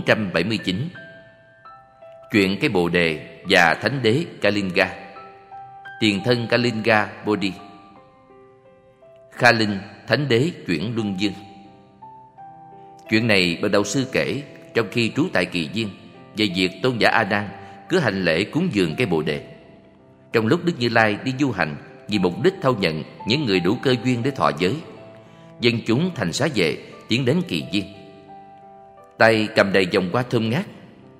479. Chuyện cây bồ đề và thánh đế Kalinga. Tiền thân Kalinga Bodhi. Kha Linh, thánh đế chuyển luân dương. Chuyện này bậc đạo sư kể trong khi trú tại Kỳ Viên về việc tôn giả A Nan cứ hành lễ cúng dường cây bồ đề. Trong lúc Đức Như Lai đi du hành vì mục đích thâu nhận những người đủ cơ duyên để thọ giới, dân chúng thành xá vệ tiến đến Kỳ Viên, tay cầm đầy vòng hoa thơm ngát.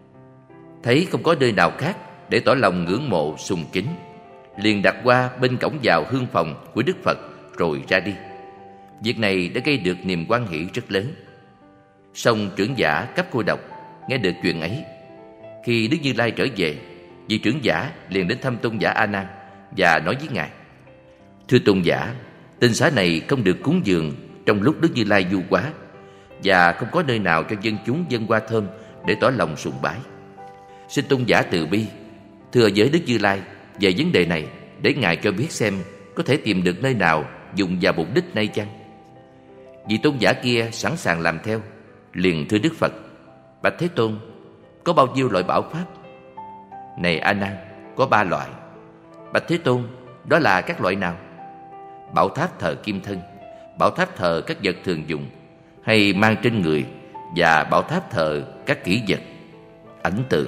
Thấy không có nơi nào khác để tỏ lòng ngưỡng mộ sùng kính, liền đặt hoa bên cổng vào hương phòng của Đức Phật rồi ra đi. Việc này đã gây được niềm hoan hỷ rất lớn. Song trưởng giả Cấp Cô Độc nghe được chuyện ấy. Khi Đức Như Lai trở về, vị trưởng giả liền đến thăm tôn giả A Nan và nói với ngài: Thưa tôn giả, tinh xá này không được cúng dường trong lúc Đức Như Lai du hóa, và không có nơi nào cho dân chúng dâng hoa thơm để tỏ lòng sùng bái. Xin tôn giả từ bi thưa với Đức Như Lai về vấn đề này, để ngài cho biết xem có thể tìm được nơi nào dùng vào mục đích này chăng? Vị tôn giả kia sẵn sàng làm theo, liền thưa Đức Phật: Bạch Thế Tôn, có bao nhiêu loại bảo pháp? Này A Nan, có 3 loại. Bạch Thế Tôn, đó là các loại nào? Bảo tháp thờ kim thân, bảo tháp thờ các vật thường dùng hay mang trên người, và bảo tháp thờ các kỷ vật, ảnh tượng.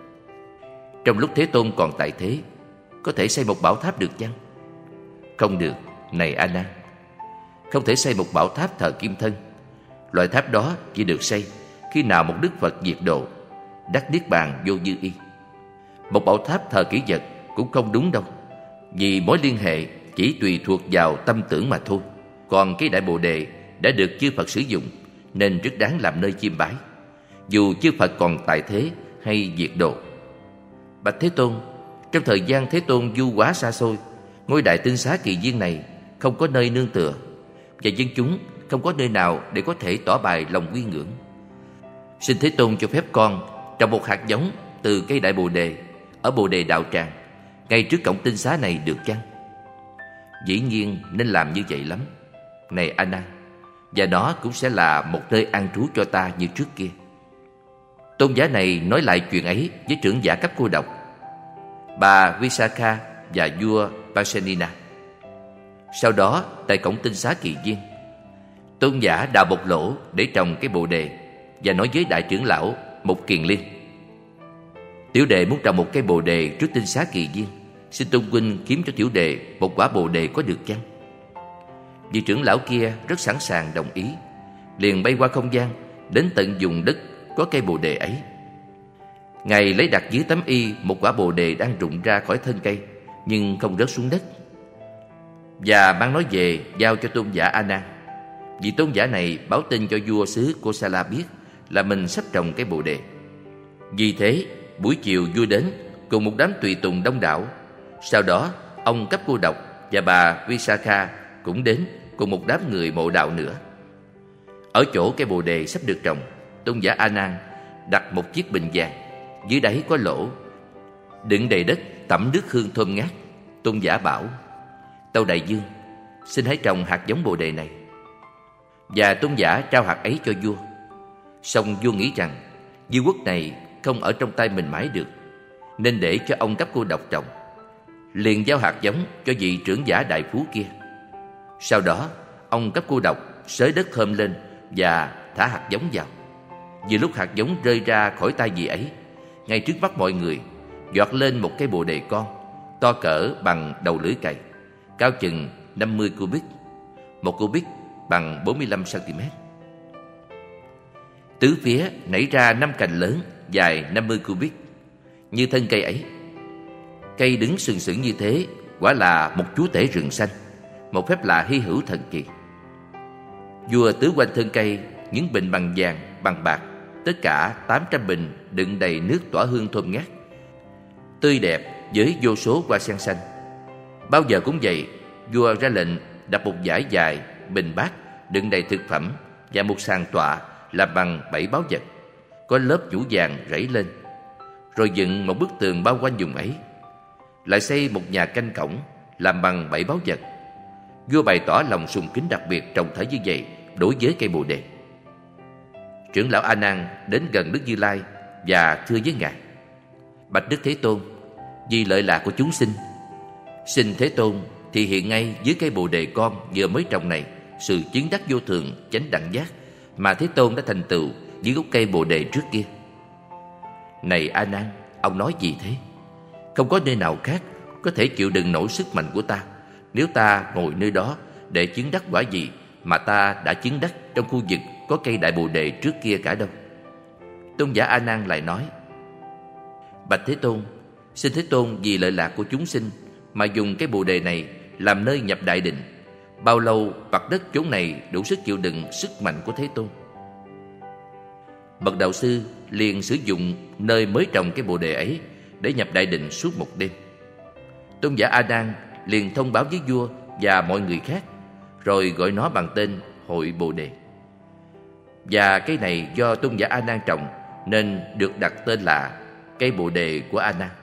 Trong lúc Thế Tôn còn tại thế, có thể xây một bảo tháp được chăng? Không được, này A Nan. Không thể xây một bảo tháp thờ kim thân. Loại tháp đó chỉ được xây khi nào một Đức Phật diệt độ, đắc niết bàn vô dư y. Một bảo tháp thờ kỷ vật cũng không đúng đâu, vì mối liên hệ chỉ tùy thuộc vào tâm tưởng mà thôi. Còn cái đại bồ đề đã được chư Phật sử dụng, nên rất đáng làm nơi chiêm bái, dù chư Phật còn tại thế hay diệt độ. Bạch Thế Tôn, trong thời gian Thế Tôn du hóa xa xôi, ngôi đại tinh xá Kỳ Viên này không có nơi nương tựa, và dân chúng không có nơi nào để có thể tỏ bày lòng quy ngưỡng. Xin Thế Tôn cho phép con trồng một hạt giống từ cây đại bồ đề ở bồ đề đạo tràng ngay trước cổng tinh xá này được chăng? Dĩ nhiên nên làm như vậy lắm, này A Nan, và nó cũng sẽ là một nơi an trú cho ta như trước kia. Tôn giả này nói lại chuyện ấy với trưởng giả Cấp Cô Độc, bà Visakha và vua Pasenina. Sau đó tại cổng tinh xá Kỳ Viên, tôn giả đào một lỗ để trồng cái bồ đề và nói với đại trưởng lão Mục Kiền Liên: Tiểu đệ muốn trồng một cây bồ đề trước tinh xá Kỳ Viên, xin tôn huynh kiếm cho tiểu đệ một quả bồ đề có được chăng? Vị trưởng lão kia rất sẵn sàng đồng ý, liền bay qua không gian đến tận vùng đất có cây bồ đề ấy. Ngài lấy đặt dưới tấm y một quả bồ đề đang rụng ra khỏi thân cây nhưng không rớt xuống đất, và mang nói về giao cho tôn giả A Nan. Vị tôn giả này báo tin cho vua xứ Kosala biết là mình sắp trồng cây bồ đề. Vì thế buổi chiều vua đến cùng một đám tùy tùng đông đảo. Sau đó ông Cấp Cô Độc và bà Visakha cũng đến cùng một đám người mộ đạo nữa. Ở chỗ cây bồ đề sắp được trồng, tôn giả A Nan đặt một chiếc bình vàng, dưới đáy có lỗ, đựng đầy đất tẩm nước hương thơm ngát. Tôn giả bảo: Tâu đại dương, xin hãy trồng hạt giống bồ đề này. Và tôn giả trao hạt ấy cho vua. Song vua nghĩ rằng vua quốc này không ở trong tay mình mãi được, nên để cho ông Cấp Cô Độc trồng, liền giao hạt giống cho vị trưởng giả đại phú kia. Sau đó ông Cấp Cô Độc xới đất thơm lên và thả hạt giống vào. Vừa lúc hạt giống rơi ra khỏi tay vị ấy, ngay trước mắt mọi người giọt lên một cây bồ đề con, to cỡ bằng đầu lưỡi cày, cao chừng 50 cubic. Một cubic bằng 45 cm. Tứ phía nảy ra 5 cành lớn dài 50 cubic như thân cây ấy. Cây đứng sừng sững như thế quả là một chúa tể rừng xanh, một phép lạ hy hữu thần kỳ. Vua tứ quanh thân cây những bình bằng vàng, bằng bạc, tất cả 800 bình đựng đầy nước tỏa hương thơm ngát, tươi đẹp với vô số hoa sen xanh. Bao giờ cũng vậy, vua ra lệnh đặt một dải dài bình bát đựng đầy thực phẩm và một sàn tọa làm bằng 7 báu vật, có lớp nhũ vàng rẫy lên, rồi dựng một bức tường bao quanh vùng ấy. Lại xây một nhà canh cổng làm bằng 7 báu vật. Vua bày tỏ lòng sùng kính đặc biệt trọng thể như vậy đối với cây bồ đề. trưởng lão A Nan đến gần Đức Như Lai và thưa với ngài: Bạch Đức Thế Tôn, vì lợi lạc của chúng sinh, xin Thế Tôn thì hiện ngay dưới cây bồ đề con vừa mới trồng này sự chứng đắc vô thường chánh đẳng giác mà Thế Tôn đã thành tựu dưới gốc cây bồ đề trước kia. Này A Nan, ông nói gì thế? Không có nơi nào khác có thể chịu đựng nổi sức mạnh của ta nếu ta ngồi nơi đó để chứng đắc quả gì mà ta đã chứng đắc trong khu vực có cây đại bồ đề trước kia cả đâu. Tôn giả A Nan lại nói: Bạch Thế Tôn, xin Thế Tôn vì lợi lạc của chúng sinh mà dùng cái bồ đề này làm nơi nhập đại định. Bao lâu mặt đất chốn này đủ sức chịu đựng sức mạnh của Thế Tôn? Bậc đạo sư liền sử dụng nơi mới trồng cái bồ đề ấy để nhập đại định suốt một đêm. Tôn giả A Nan liền thông báo với vua và mọi người khác, rồi gọi nó bằng tên hội bồ đề. Và cây này do tôn giả A Nan trồng nên được đặt tên là cây bồ đề của A Nan.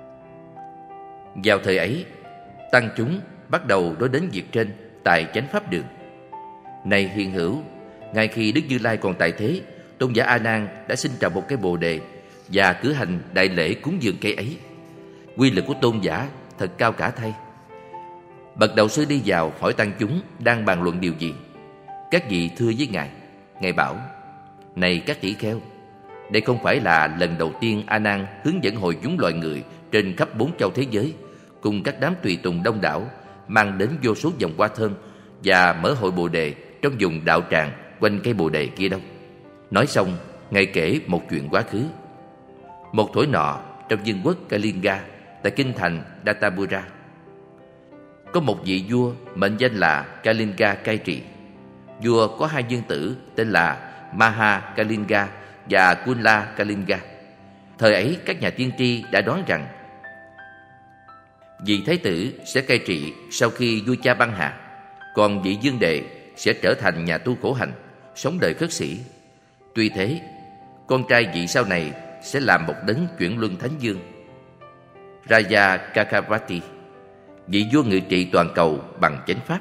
Vào thời ấy, tăng chúng bắt đầu nói đến việc trên tại Chánh Pháp Đường. Này hiền hữu, ngay khi Đức Như Lai còn tại thế, tôn giả A Nan đã sinh trồng một cây bồ đề và cử hành đại lễ cúng dường cây ấy. Quy lực của tôn giả thật cao cả thay. Bậc đạo sư đi vào hỏi tăng chúng đang bàn luận điều gì. Các vị thưa với ngài. Ngài bảo: Này các tỷ kheo, đây không phải là lần đầu tiên A Nan hướng dẫn hội chúng loài người trên khắp 4 châu thế giới cùng các đám tùy tùng đông đảo mang đến vô số vòng hoa thơm và mở hội bồ đề trong vùng đạo tràng quanh cây bồ đề kia đâu. Nói xong, ngài kể một chuyện quá khứ. Một thuở nọ, trong vương quốc Kalinga tại kinh thành Databura, có một vị vua mệnh danh là Kalinga cai trị. Vua có 2 vương tử tên là Maha Kalinga và Kunla Kalinga. Thời ấy các nhà tiên tri đã đoán rằng vị thái tử sẽ cai trị sau khi vua cha băng hà, còn vị vương đệ sẽ trở thành nhà tu khổ hạnh, sống đời khất sĩ. Tuy thế, con trai vị sau này sẽ làm một đấng chuyển luân thánh vương, Raja Kakavati, vị vua ngự trị toàn cầu bằng chánh pháp.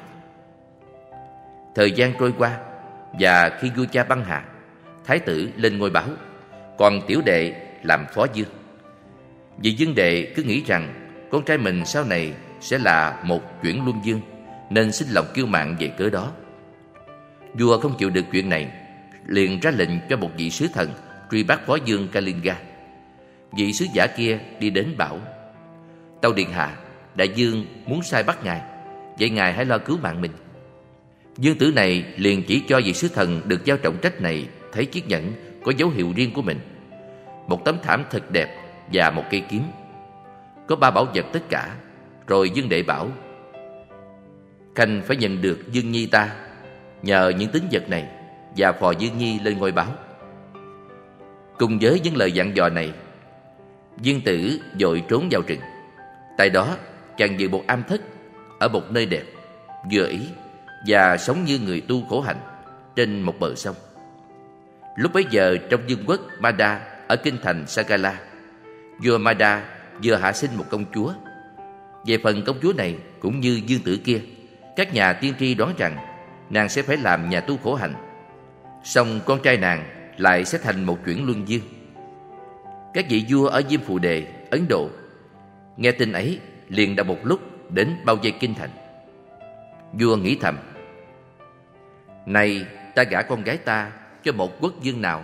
Thời gian trôi qua, và khi vua cha băng hà, thái tử lên ngôi báo, còn tiểu đệ làm phó vương. Vị vương đệ cứ nghĩ rằng con trai mình sau này sẽ là một chuyển luân vương, nên sinh lòng kiêu mạn về cớ đó. Vua không chịu được chuyện này, liền ra lệnh cho một vị sứ thần truy bắt phó vương Kalinga. Vị sứ giả kia đi đến bảo: Tâu điện hạ, đại vương muốn sai bắt ngài, vậy ngài hãy lo cứu mạng mình. Vương tử này liền chỉ cho vị sứ thần được giao trọng trách này thấy chiếc nhẫn có dấu hiệu riêng của mình, một tấm thảm thật đẹp và một cây kiếm. Có 3 bảo vật tất cả. Rồi vương đệ bảo: Khanh phải nhận được Dương Nhi ta nhờ những tín vật này và phò Dương Nhi lên ngôi báo. Cùng với những lời dặn dò này, vương tử vội trốn vào rừng. Tại đó chàng dự một am thất ở một nơi đẹp, vừa ý và sống như người tu khổ hạnh trên một bờ sông. Lúc bấy giờ trong vương quốc Mada ở kinh thành Sagala, vua Mada vừa hạ sinh một công chúa. Về phần công chúa này cũng như vương tử kia, các nhà tiên tri đoán rằng nàng sẽ phải làm nhà tu khổ hạnh, song con trai nàng lại sẽ thành một chuyển luân vương. Các vị vua ở Diêm Phù Đề, Ấn Độ nghe tin ấy liền đọc một lúc đến bao vây kinh thành. Vua nghĩ thầm: Này ta gả con gái ta cho một quốc vương nào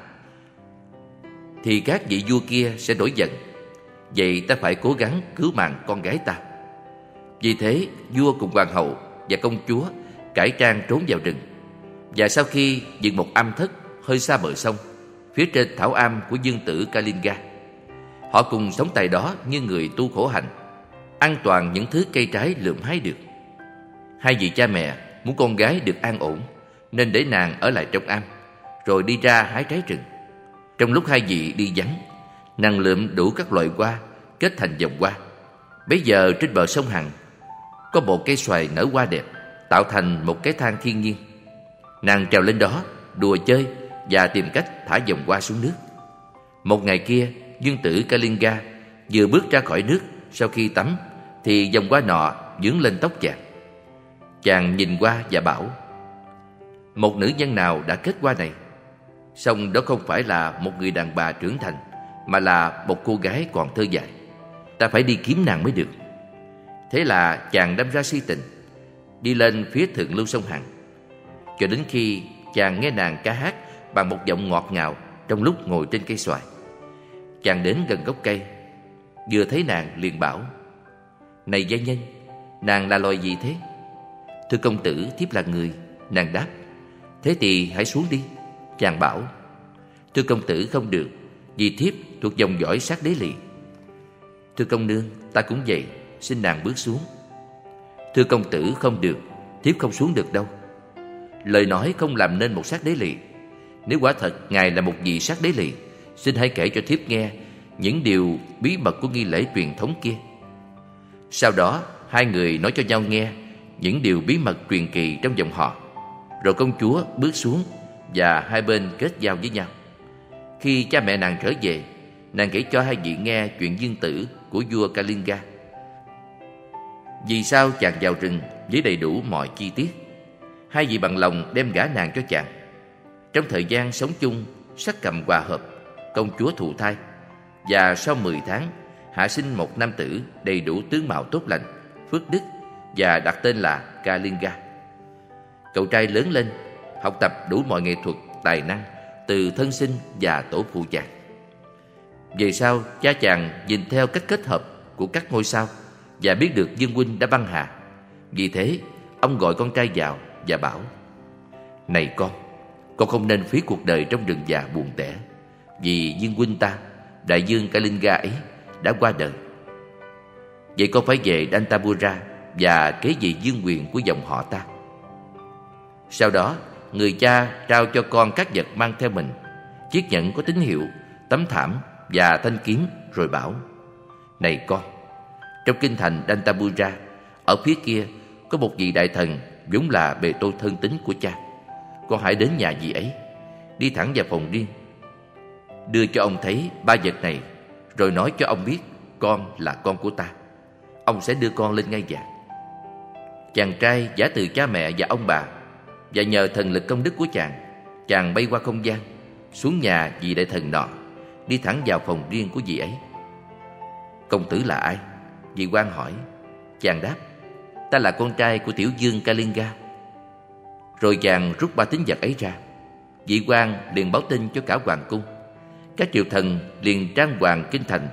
thì các vị vua kia sẽ nổi giận. Vậy ta phải cố gắng cứu mạng con gái ta. Vì thế vua cùng hoàng hậu và công chúa cải trang trốn vào rừng. Và sau khi dựng một am thất hơi xa bờ sông, phía trên thảo am của vương tử Kalinga, họ cùng sống tại đó như người tu khổ hạnh, ăn toàn những thứ cây trái lượm hái được. 2 vị cha mẹ muốn con gái được an ổn nên để nàng ở lại trong am, rồi đi ra hái trái rừng. Trong lúc 2 vị đi vắng, nàng lượm đủ các loại hoa kết thành vòng hoa. Bấy giờ trên bờ sông Hằng có một cây xoài nở hoa đẹp, tạo thành một cái thang thiên nhiên. Nàng trèo lên đó đùa chơi và tìm cách thả vòng hoa xuống nước. Một ngày kia, vương tử Kalinga vừa bước ra khỏi nước sau khi tắm thì vòng hoa nọ vướng lên tóc chàng. Chàng nhìn qua và bảo: Một nữ nhân nào đã kết hoa này? Song đó không phải là một người đàn bà trưởng thành, mà là một cô gái còn thơ dại. Ta phải đi kiếm nàng mới được. Thế là chàng đâm ra si tình, đi lên phía thượng lưu sông Hằng, cho đến khi chàng nghe nàng ca hát bằng một giọng ngọt ngào trong lúc ngồi trên cây xoài. Chàng đến gần gốc cây, vừa thấy nàng liền bảo: "Này gia nhân, nàng là loài gì thế?" "Thưa công tử, thiếp là người." Nàng đáp. "Thế thì hãy xuống đi." Chàng bảo. "Thưa công tử, không được, vì thiếp thuộc dòng dõi sát đế lỵ." "Thưa công nương, ta cũng vậy, xin nàng bước xuống." "Thưa công tử, không được, thiếp không xuống được đâu." Lời nói không làm nên một sát đế lỵ. Nếu quả thật ngài là một vị sát đế lỵ, xin hãy kể cho thiếp nghe những điều bí mật của nghi lễ truyền thống kia. Sau đó hai người nói cho nhau nghe những điều bí mật truyền kỳ trong dòng họ. Rồi công chúa bước xuống và hai bên kết giao với nhau. Khi cha mẹ nàng trở về, nàng kể cho hai vị nghe chuyện dương tử của vua Kalinga. Vì sao chàng vào rừng với đầy đủ mọi chi tiết. Hai vị bằng lòng đem gả nàng cho chàng. Trong thời gian sống chung, sắc cầm hòa hợp, công chúa thụ thai, và sau 10 tháng hạ sinh một nam tử đầy đủ tướng mạo tốt lành, phước đức, và đặt tên là Kalinga. Cậu trai lớn lên, học tập đủ mọi nghệ thuật, tài năng từ thân sinh và tổ phụ chàng. Về sau, cha chàng nhìn theo cách kết hợp của các ngôi sao và biết được Dương huynh đã băng hà. Vì thế, ông gọi con trai vào và bảo: "Này con không nên phí cuộc đời trong rừng già buồn tẻ, vì Dương huynh ta, đại dương Kalinga ấy, đã qua đời. Vậy con phải về Dantabura và kế vị vương quyền của dòng họ ta." Sau đó, người cha trao cho con các vật mang theo mình: chiếc nhẫn có tín hiệu, tấm thảm và thanh kiếm, rồi bảo: "Này con, trong kinh thành Dantabura, ở phía kia có một vị đại thần vốn là bề tôi thân tín của cha. Con hãy đến nhà vị ấy, đi thẳng vào phòng riêng, đưa cho ông thấy 3 vật này, rồi nói cho ông biết con là con của ta. Ông sẽ đưa con lên ngai vàng." Chàng trai giả từ cha mẹ và ông bà, và nhờ thần lực công đức của chàng bay qua không gian, xuống nhà vị đại thần nọ, đi thẳng vào phòng riêng của vị ấy. "Công tử là ai?" Vị quan hỏi. Chàng đáp: "Ta là con trai của tiểu vương Kalinga." Rồi chàng rút 3 tín vật ấy ra. Vị quan liền báo tin cho cả hoàng cung. Các triều thần liền trang hoàng kinh thành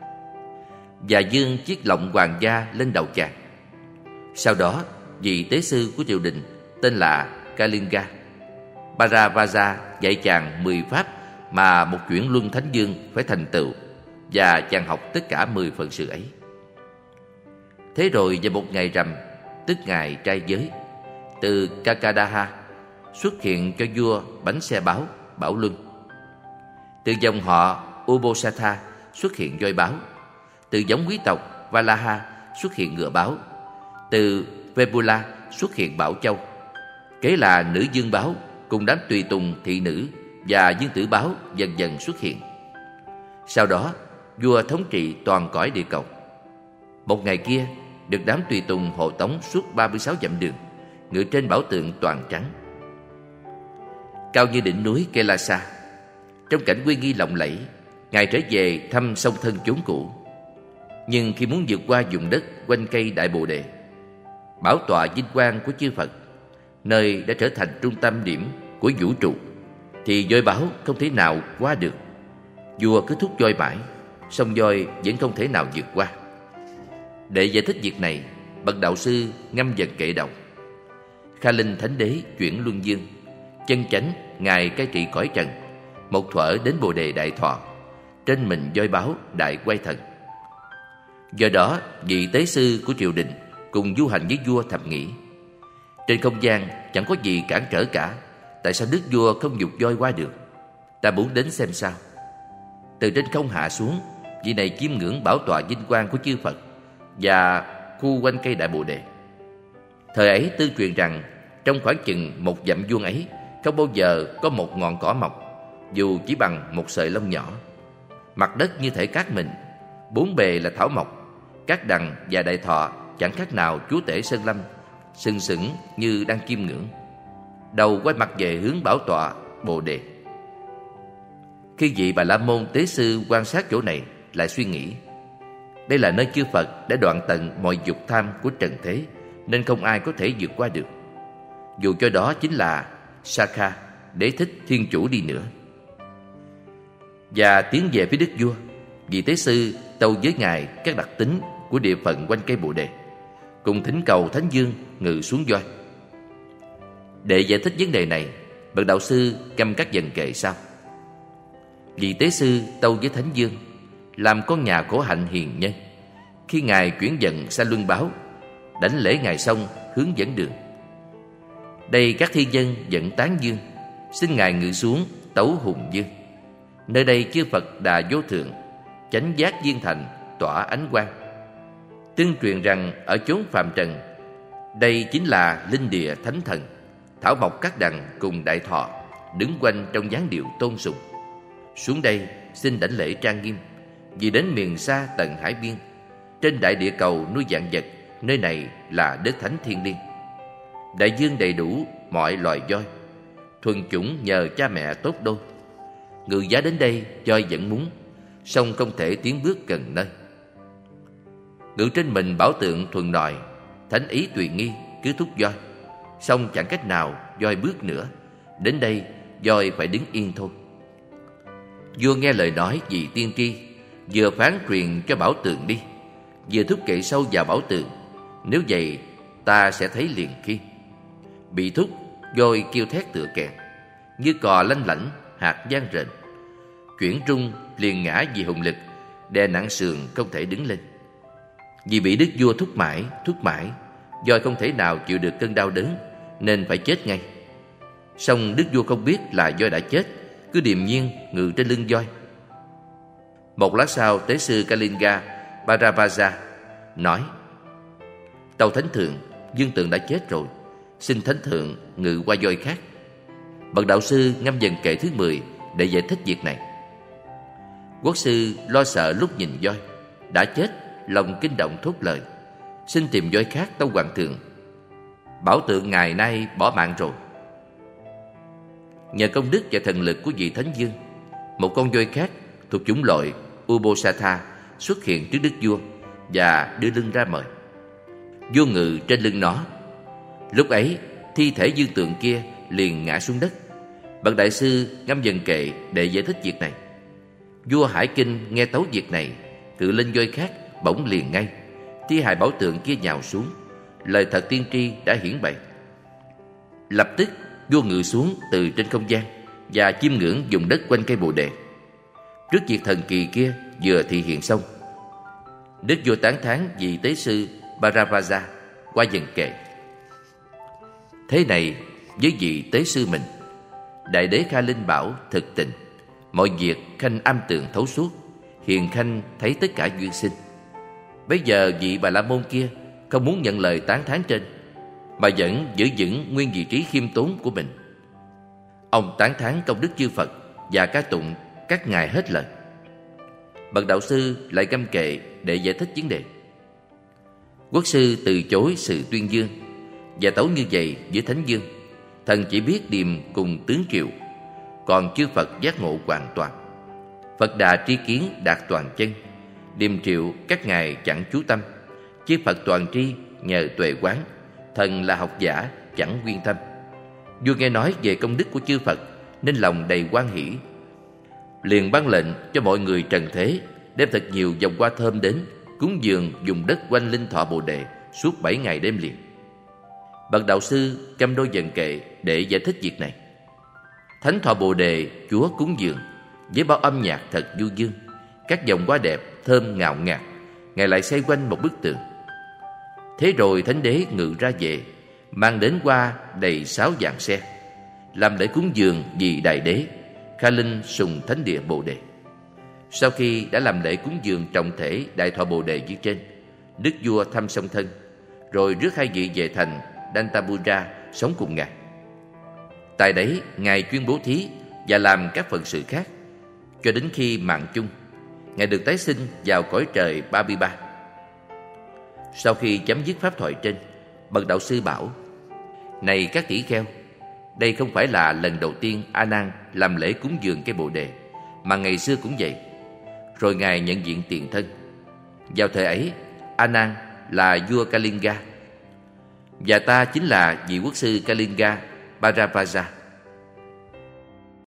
và dương chiếc lọng hoàng gia lên đầu chàng. Sau đó, vị tế sư của triều đình tên là Kalinga Bharavaja dạy chàng 10 pháp mà một chuyển luân thánh dương phải thành tựu, và chàng học tất cả 10 phần sự ấy. Thế rồi vào một ngày rằm, tức ngày trai giới, từ Kakadaha xuất hiện cho vua bánh xe báo, Bảo Luân. Từ dòng họ Ubosatha xuất hiện voi báo. Từ giống quý tộc Valaha xuất hiện ngựa báo. Từ Vebula xuất hiện Bảo Châu. Kế là nữ dương báo cùng đám tùy tùng thị nữ và dương tử báo dần dần xuất hiện. Sau đó, vua thống trị toàn cõi địa cầu. Một ngày kia, được đám tùy tùng hộ tống suốt 36 dặm đường, ngự trên bảo tượng toàn trắng, cao như đỉnh núi Kailasa. Trong cảnh uy nghi lộng lẫy, ngài trở về thăm song thân chốn cũ. Nhưng khi muốn vượt qua vùng đất quanh cây Đại Bồ Đề, bảo tọa vinh quang của chư Phật, nơi đã trở thành trung tâm điểm của vũ trụ, thì voi báo không thể nào qua được. Vua cứ thúc voi mãi, song voi vẫn không thể nào vượt qua. Để giải thích việc này, bậc đạo sư ngâm dần kệ đầu: Kha Linh Thánh Đế chuyển luân dương, chân chánh ngài cai trị cõi trần, một thuở đến Bồ Đề đại thọ, trên mình voi báo đại quay thần. Do đó, vị tế sư của triều đình cùng du hành với vua thầm nghĩ: trên không gian chẳng có gì cản trở cả, tại sao đức vua không dục voi qua được? Ta muốn đến xem sao. Từ trên không hạ xuống, vị này chiêm ngưỡng bảo tọa vinh quang của chư Phật và khu quanh cây Đại Bồ Đề. Thời ấy tương truyền rằng trong khoảng chừng 1 dặm vuông ấy không bao giờ có một ngọn cỏ mọc, dù chỉ bằng một sợi lông nhỏ. Mặt đất như thể cát mịn, 4 bề là thảo mộc. Các đằng và đại thọ chẳng khác nào chúa tể sơn lâm, sừng sững như đang chiêm ngưỡng, đầu quay mặt về hướng bảo tọa Bồ Đề. Khi vị Bà La Môn tế sư quan sát chỗ này, lại suy nghĩ: đây là nơi chư Phật đã đoạn tận mọi dục tham của trần thế, nên không ai có thể vượt qua được, dù cho đó chính là Sakha, Đế Thích Thiên Chủ đi nữa. Và tiến về phía đức vua, vị tế sư tâu với ngài các đặc tính của địa phận quanh cây Bồ Đề, cùng thỉnh cầu Thánh Dương ngự xuống voi. Để giải thích vấn đề này, bậc đạo sư căm các dần kệ sau: vị tế sư tâu với Thánh Dương, làm con nhà khổ hạnh hiền nhân, khi ngài chuyển dần xa luân báo, đảnh lễ ngài xong hướng dẫn đường. Đây các thi dân dẫn tán dương, xin ngài ngự xuống tấu hùng dương. Nơi đây chư Phật Đà Vô Thượng, chánh giác viên thành, tỏa ánh quang. Tương truyền rằng ở chốn phàm trần, đây chính là linh địa thánh thần, thảo mộc các đằng cùng đại thọ, đứng quanh trong dáng điệu tôn sùng. Xuống đây xin đảnh lễ trang nghiêm, vì đến miền xa tận hải biên, trên đại địa cầu nuôi vạn vật, nơi này là đất thánh thiên liêng. Đại dương đầy đủ mọi loài voi, thuần chủng nhờ cha mẹ tốt đôi. Ngự giá đến đây voi vẫn muốn, song không thể tiến bước gần nơi. Ngự trên mình bảo tượng thuần nòi, thánh ý tùy nghi cứ thúc voi, song chẳng cách nào voi bước nữa. Đến đây voi phải đứng yên thôi. Vua nghe lời nói vì tiên tri, vừa phán truyền cho bảo tượng đi, vừa thúc kệ sâu vào bảo tượng: nếu vậy ta sẽ thấy liền khi. Bị thúc, voi kêu thét tựa kèn, như cò lanh lảnh hạt vang rền. Chuyển trung liền ngã vì hùng lực, đè nặng sườn không thể đứng lên. Vì bị đức vua thúc mãi, voi không thể nào chịu được cơn đau đớn, nên phải chết ngay. Song đức vua không biết là voi đã chết, cứ điềm nhiên ngự trên lưng voi. Một lát sau, tế sư Kalinga Bharavaja nói: tâu Thánh Thượng, Dương Tượng đã chết rồi, xin Thánh Thượng ngự qua voi khác. Bậc đạo sư ngâm dần kệ thứ 10 để giải thích việc này. Quốc sư lo sợ lúc nhìn voi đã chết, lòng kinh động thốt lời: xin tìm voi khác tâu hoàng thượng. Bảo tượng ngày nay bỏ mạng rồi. Nhờ công đức và thần lực của vị Thánh Dương, một con voi khác thuộc chủng loại Ubosatha xuất hiện trước đức vua và đưa lưng ra mời. Vua ngự trên lưng nó. Lúc ấy thi thể Dương Tượng kia liền ngã xuống đất. Bậc đại sư ngâm dần kệ để giải thích việc này. Vua Hải Kinh nghe tấu việc này, cự lên voi khác bỗng liền ngay. Thi hài bảo tượng kia nhào xuống. Lời thật tiên tri đã hiển bày. Lập tức vua ngự xuống từ trên không gian và chiêm ngưỡng vùng đất quanh cây Bồ Đề. Trước việc thần kỳ kia vừa thị hiện xong, đức vua tán thán vị tế sư Bharavaja qua dần kệ: thế này với vị tế sư mình, đại đế Kha Linh bảo thực tình, mọi việc khanh am tường thấu suốt, hiền khanh thấy tất cả duyên sinh. Bây giờ vị Bà La Môn kia không muốn nhận lời tán thán trên, mà vẫn giữ vững nguyên vị trí khiêm tốn của mình. Ông tán thán công đức chư Phật và ca tụng các ngài hết lời. Bậc đạo sư lại câm kệ để giải thích vấn đề. Quốc sư từ chối sự tuyên dương và tấu như vậy với Thánh Dương: thần chỉ biết điềm cùng tướng triệu, còn chư Phật giác ngộ hoàn toàn. Phật Đà tri kiến đạt toàn chân, điềm triệu các ngài chẳng chú tâm. Chư Phật toàn tri nhờ tuệ quán, thần là học giả chẳng quyên tâm. Vua nghe nói về công đức của chư Phật nên lòng đầy hoan hỷ, liền ban lệnh cho mọi người trần thế đem thật nhiều vòng hoa thơm đến cúng dường vùng đất quanh linh thọ Bồ Đề suốt 7 ngày đêm liền. Bậc đạo sư câm đôi dần kệ để giải thích việc này. Thánh thọ Bồ Đề Chúa cúng dường với bao âm nhạc thật du dương, các dòng hoa đẹp thơm ngào ngạt, ngài lại xoay quanh một bức tường. Thế rồi Thánh Đế ngự ra về, mang đến hoa đầy 6 vạn xe, làm lễ cúng dường vì Đại Đế Kha Linh sùng thánh địa Bồ Đề. Sau khi đã làm lễ cúng dường trọng thể đại thọ Bồ Đề như trên, đức vua thăm song thân, rồi rước hai vị về thành Dantabura sống cùng ngài. Tại đấy ngài chuyên bố thí và làm các phận sự khác, cho đến khi mạng chung, ngài được tái sinh vào cõi trời Ba-bi-ba. Sau khi chấm dứt pháp thoại trên, bậc đạo sư bảo: này các tỷ kheo, đây không phải là lần đầu tiên A Nan làm lễ cúng dường cây Bồ Đề, mà ngày xưa cũng vậy. Rồi Ngài nhận diện tiền thân. Vào thời ấy, A Nan là vua Kalinga, và ta chính là vị quốc sư Kalinga Bharavaja.